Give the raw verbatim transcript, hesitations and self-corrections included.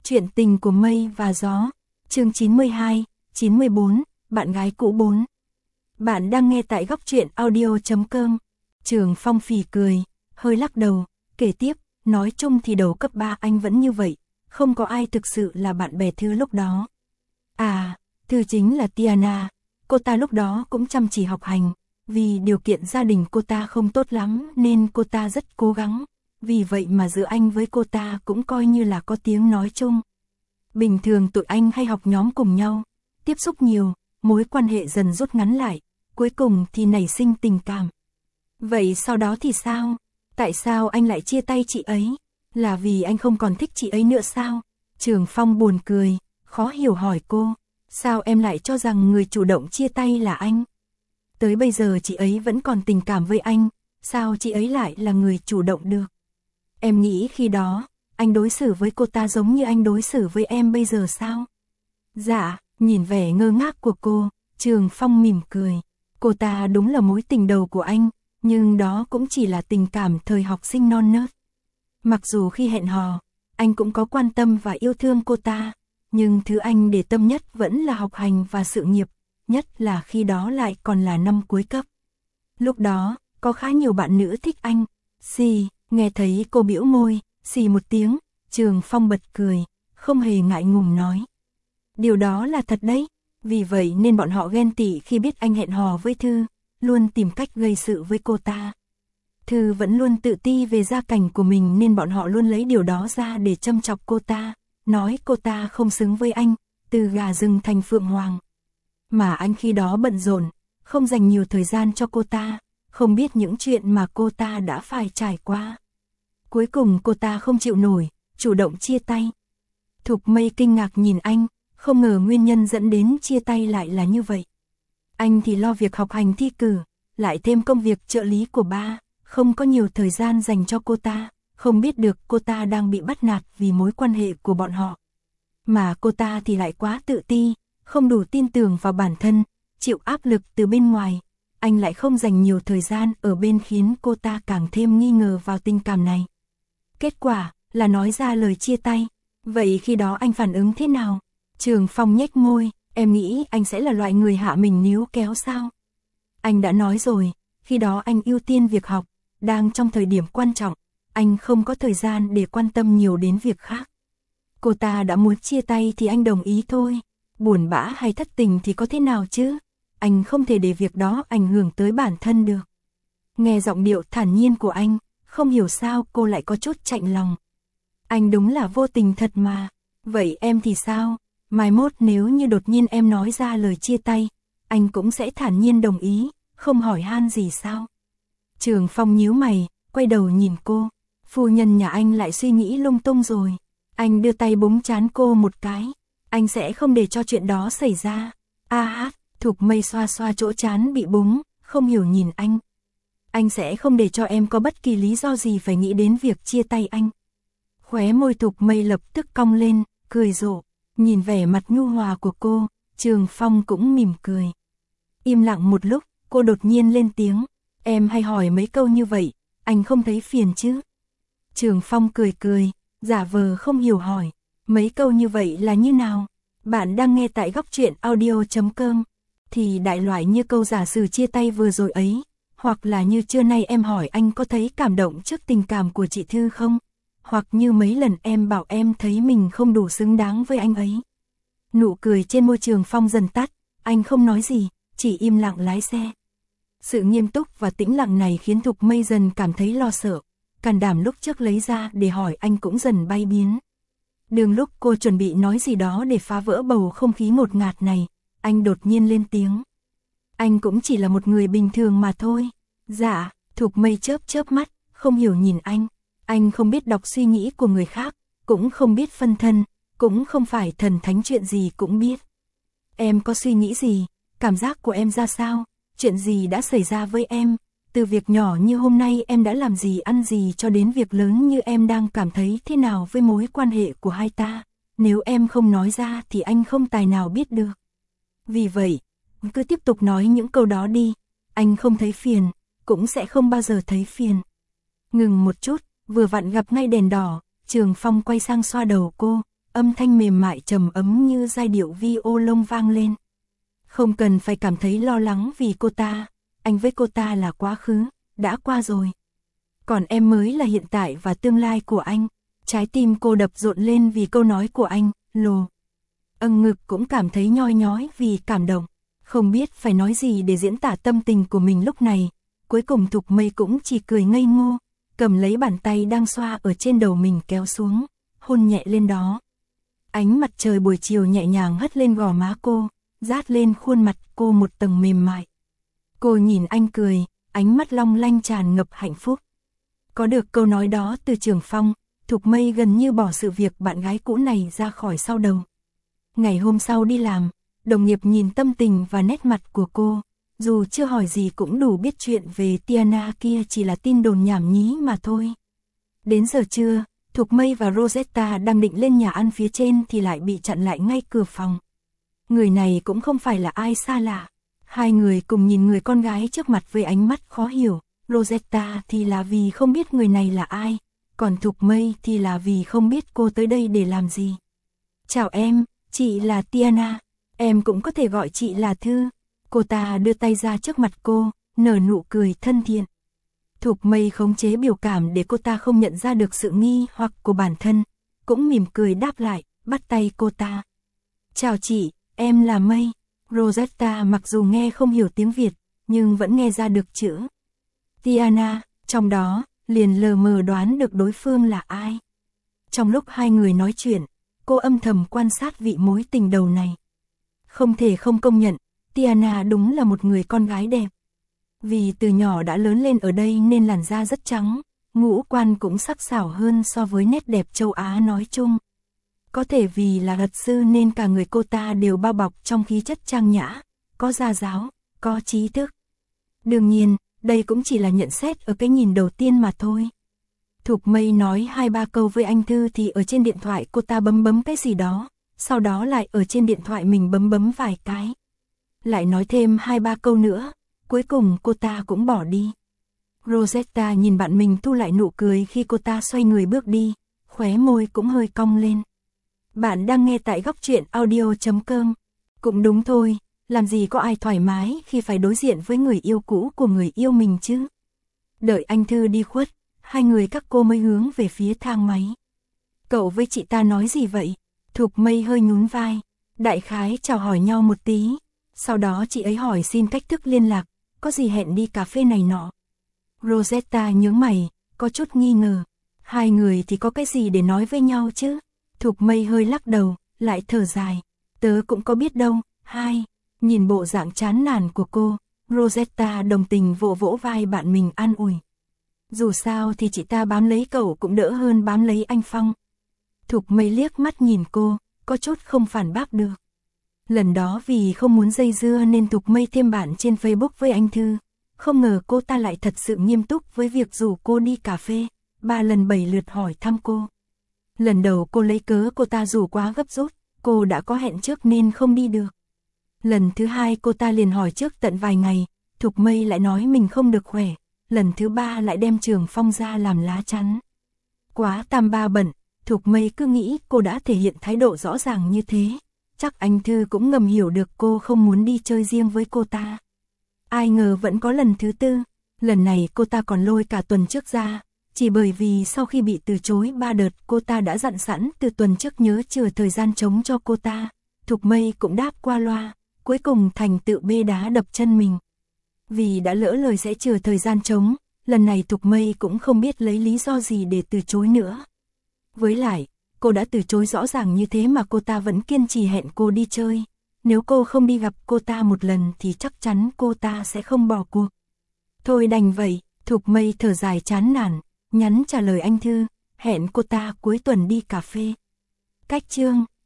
Chuyện tình của mây và gió, chương chín mươi hai, chín mươi bốn, bạn gái cũ bốn. Bạn đang nghe tại góc truyện audio chấm com. Trường Phong phì cười, hơi lắc đầu, kể tiếp, nói chung thì đầu cấp ba anh vẫn như vậy, không có ai thực sự là bạn bè Thư lúc đó. À, Thư chính là Tiana, cô ta lúc đó cũng chăm chỉ học hành, vì điều kiện gia đình cô ta không tốt lắm nên cô ta rất cố gắng. Vì vậy mà giữa anh với cô ta cũng coi như là có tiếng nói chung. Bình thường tụi anh hay học nhóm cùng nhau, tiếp xúc nhiều, mối quan hệ dần rút ngắn lại, cuối cùng thì nảy sinh tình cảm. Vậy sau đó thì sao? Tại sao anh lại chia tay chị ấy? Là vì anh không còn thích chị ấy nữa sao? Trường Phong buồn cười, khó hiểu hỏi cô, sao em lại cho rằng người chủ động chia tay là anh? Tới bây giờ chị ấy vẫn còn tình cảm với anh, sao chị ấy lại là người chủ động được? Em nghĩ khi đó, anh đối xử với cô ta giống như anh đối xử với em bây giờ sao? Dạ, nhìn vẻ ngơ ngác của cô, Trường Phong mỉm cười. Cô ta đúng là mối tình đầu của anh, nhưng đó cũng chỉ là tình cảm thời học sinh non nớt. Mặc dù khi hẹn hò, anh cũng có quan tâm và yêu thương cô ta, nhưng thứ anh để tâm nhất vẫn là học hành và sự nghiệp, nhất là khi đó lại còn là năm cuối cấp. Lúc đó, có khá nhiều bạn nữ thích anh. Xì, nghe thấy cô bĩu môi, xì một tiếng, Trường Phong bật cười, không hề ngại ngùng nói. Điều đó là thật đấy, vì vậy nên bọn họ ghen tị khi biết anh hẹn hò với Thư, luôn tìm cách gây sự với cô ta. Thư vẫn luôn tự ti về gia cảnh của mình nên bọn họ luôn lấy điều đó ra để châm chọc cô ta, nói cô ta không xứng với anh, từ gà rừng thành phượng hoàng. Mà anh khi đó bận rộn, không dành nhiều thời gian cho cô ta, không biết những chuyện mà cô ta đã phải trải qua. Cuối cùng cô ta không chịu nổi, chủ động chia tay. Thục Mây kinh ngạc nhìn anh, không ngờ nguyên nhân dẫn đến chia tay lại là như vậy. Anh thì lo việc học hành thi cử, lại thêm công việc trợ lý của ba, không có nhiều thời gian dành cho cô ta, không biết được cô ta đang bị bắt nạt vì mối quan hệ của bọn họ. Mà cô ta thì lại quá tự ti, không đủ tin tưởng vào bản thân, chịu áp lực từ bên ngoài. Anh lại không dành nhiều thời gian ở bên khiến cô ta càng thêm nghi ngờ vào tình cảm này. Kết quả là nói ra lời chia tay. Vậy khi đó anh phản ứng thế nào? Trường Phong nhếch môi, em nghĩ anh sẽ là loại người hạ mình níu kéo sao? Anh đã nói rồi, khi đó anh ưu tiên việc học, đang trong thời điểm quan trọng, anh không có thời gian để quan tâm nhiều đến việc khác. Cô ta đã muốn chia tay thì anh đồng ý thôi, buồn bã hay thất tình thì có thế nào chứ? Anh không thể để việc đó ảnh hưởng tới bản thân được. Nghe giọng điệu thản nhiên của anh, không hiểu sao cô lại có chút chạnh lòng. Anh đúng là vô tình thật mà. Vậy em thì sao? Mai mốt nếu như đột nhiên em nói ra lời chia tay, anh cũng sẽ thản nhiên đồng ý, không hỏi han gì sao? Trường Phong nhíu mày, quay đầu nhìn cô. Phu nhân nhà anh lại suy nghĩ lung tung rồi. Anh đưa tay búng trán cô một cái. Anh sẽ không để cho chuyện đó xảy ra. A hát, Thục Mây xoa xoa chỗ trán bị búng, không hiểu nhìn anh. Anh sẽ không để cho em có bất kỳ lý do gì phải nghĩ đến việc chia tay anh. Khóe môi Thục Mây lập tức cong lên, cười rộ. Nhìn vẻ mặt nhu hòa của cô, Trường Phong cũng mỉm cười. Im lặng một lúc, cô đột nhiên lên tiếng. Em hay hỏi mấy câu như vậy, anh không thấy phiền chứ? Trường Phong cười cười, giả vờ không hiểu hỏi. Mấy câu như vậy là như nào? Bạn đang nghe tại góc truyện audio chấm com. Thì đại loại như câu giả sử chia tay vừa rồi ấy, hoặc là như trưa nay em hỏi anh có thấy cảm động trước tình cảm của chị Thư không? Hoặc như mấy lần em bảo em thấy mình không đủ xứng đáng với anh ấy. Nụ cười trên môi Trường Phong dần tắt, anh không nói gì, chỉ im lặng lái xe. Sự nghiêm túc và tĩnh lặng này khiến Thục Mây dần cảm thấy lo sợ, can đảm lúc trước lấy ra để hỏi anh cũng dần bay biến. Đường lúc cô chuẩn bị nói gì đó để phá vỡ bầu không khí ngột ngạt này, anh đột nhiên lên tiếng. Anh cũng chỉ là một người bình thường mà thôi. Dạ, Thục Mây chớp chớp mắt, không hiểu nhìn anh. Anh không biết đọc suy nghĩ của người khác, cũng không biết phân thân, cũng không phải thần thánh chuyện gì cũng biết. Em có suy nghĩ gì, cảm giác của em ra sao, chuyện gì đã xảy ra với em, từ việc nhỏ như hôm nay em đã làm gì ăn gì cho đến việc lớn như em đang cảm thấy thế nào với mối quan hệ của hai ta. Nếu em không nói ra thì anh không tài nào biết được. Vì vậy, cứ tiếp tục nói những câu đó đi, anh không thấy phiền, cũng sẽ không bao giờ thấy phiền. Ngừng một chút, vừa vặn gặp ngay đèn đỏ, Trường Phong quay sang xoa đầu cô, âm thanh mềm mại trầm ấm như giai điệu violon vang lên. Không cần phải cảm thấy lo lắng vì cô ta, anh với cô ta là quá khứ, đã qua rồi. Còn em mới là hiện tại và tương lai của anh. Trái tim cô đập rộn lên vì câu nói của anh, lồ. Âng ngực cũng cảm thấy nhoi nhói vì cảm động. Không biết phải nói gì để diễn tả tâm tình của mình lúc này. Cuối cùng Thục Mây cũng chỉ cười ngây ngô, cầm lấy bàn tay đang xoa ở trên đầu mình kéo xuống, hôn nhẹ lên đó. Ánh mặt trời buổi chiều nhẹ nhàng hất lên gò má cô, dát lên khuôn mặt cô một tầng mềm mại. Cô nhìn anh cười, ánh mắt long lanh tràn ngập hạnh phúc. Có được câu nói đó từ Trường Phong, Thục Mây gần như bỏ sự việc bạn gái cũ này ra khỏi sau đầu. Ngày hôm sau đi làm, đồng nghiệp nhìn tâm tình và nét mặt của cô, dù chưa hỏi gì cũng đủ biết chuyện về Tiana kia chỉ là tin đồn nhảm nhí mà thôi. Đến giờ trưa, Thục Mây và Rosetta đang định lên nhà ăn phía trên thì lại bị chặn lại ngay cửa phòng. Người này cũng không phải là ai xa lạ. Hai người cùng nhìn người con gái trước mặt với ánh mắt khó hiểu. Rosetta thì là vì không biết người này là ai, còn Thục Mây thì là vì không biết cô tới đây để làm gì. Chào em, chị là Tiana, em cũng có thể gọi chị là Thư. Cô ta đưa tay ra trước mặt cô, nở nụ cười thân thiện. Thục Mây khống chế biểu cảm để cô ta không nhận ra được sự nghi hoặc của bản thân, cũng mỉm cười đáp lại, bắt tay cô ta. Chào chị, em là Mây. Rosetta mặc dù nghe không hiểu tiếng Việt, nhưng vẫn nghe ra được chữ Tiana, trong đó, liền lờ mờ đoán được đối phương là ai. Trong lúc hai người nói chuyện, cô âm thầm quan sát vị mối tình đầu này. Không thể không công nhận, Tiana đúng là một người con gái đẹp. Vì từ nhỏ đã lớn lên ở đây nên làn da rất trắng, ngũ quan cũng sắc sảo hơn so với nét đẹp châu Á nói chung. Có thể vì là luật sư nên cả người cô ta đều bao bọc trong khí chất trang nhã, có gia giáo, có trí thức. Đương nhiên, đây cũng chỉ là nhận xét ở cái nhìn đầu tiên mà thôi. Thục Mây nói hai ba câu với anh Thư thì ở trên điện thoại cô ta bấm bấm cái gì đó, sau đó lại ở trên điện thoại mình bấm bấm vài cái. Lại nói thêm hai ba câu nữa, cuối cùng cô ta cũng bỏ đi. Rosetta nhìn bạn mình thu lại nụ cười khi cô ta xoay người bước đi, khóe môi cũng hơi cong lên. Bạn đang nghe tại góc truyện audio chấm com. Cũng đúng thôi, làm gì có ai thoải mái khi phải đối diện với người yêu cũ của người yêu mình chứ. Đợi anh Thư đi khuất, hai người các cô mới hướng về phía thang máy. Cậu với chị ta nói gì vậy? Thục Mây hơi nhún vai, đại khái chào hỏi nhau một tí. Sau đó chị ấy hỏi xin cách thức liên lạc, có gì hẹn đi cà phê này nọ. Rosetta nhướng mày, có chút nghi ngờ. Hai người thì có cái gì để nói với nhau chứ? Thục Mây hơi lắc đầu, lại thở dài. Tớ cũng có biết đâu, hai. Nhìn bộ dạng chán nản của cô, Rosetta đồng tình vỗ vỗ vai bạn mình an ủi. Dù sao thì chị ta bám lấy cậu cũng đỡ hơn bám lấy anh Phong. Thục Mây liếc mắt nhìn cô, có chút không phản bác được. Lần đó vì không muốn dây dưa nên Thục Mây thêm bạn trên Facebook với anh Thư. Không ngờ cô ta lại thật sự nghiêm túc với việc rủ cô đi cà phê, ba lần bảy lượt hỏi thăm cô. Lần đầu cô lấy cớ cô ta rủ quá gấp rút, cô đã có hẹn trước nên không đi được. Lần thứ hai cô ta liền hỏi trước tận vài ngày, Thục Mây lại nói mình không được khỏe. Lần thứ ba lại đem Trường Phong ra làm lá chắn. Quá tam ba bận, Thục Mây cứ nghĩ cô đã thể hiện thái độ rõ ràng như thế. Chắc anh Thư cũng ngầm hiểu được cô không muốn đi chơi riêng với cô ta. Ai ngờ vẫn có lần thứ tư, lần này cô ta còn lôi cả tuần trước ra. Chỉ bởi vì sau khi bị từ chối ba đợt cô ta đã dặn sẵn từ tuần trước nhớ chừa thời gian trống cho cô ta. Thục Mây cũng đáp qua loa, cuối cùng thành tự bê đá đập chân mình. Vì đã lỡ lời sẽ chừa thời gian trống, lần này Thục Mây cũng không biết lấy lý do gì để từ chối nữa. Với lại, cô đã từ chối rõ ràng như thế mà cô ta vẫn kiên trì hẹn cô đi chơi. Nếu cô không đi gặp cô ta một lần thì chắc chắn cô ta sẽ không bỏ cuộc. Thôi đành vậy, Thục Mây thở dài chán nản, nhắn trả lời anh Thư, hẹn cô ta cuối tuần đi cà phê. Cách chương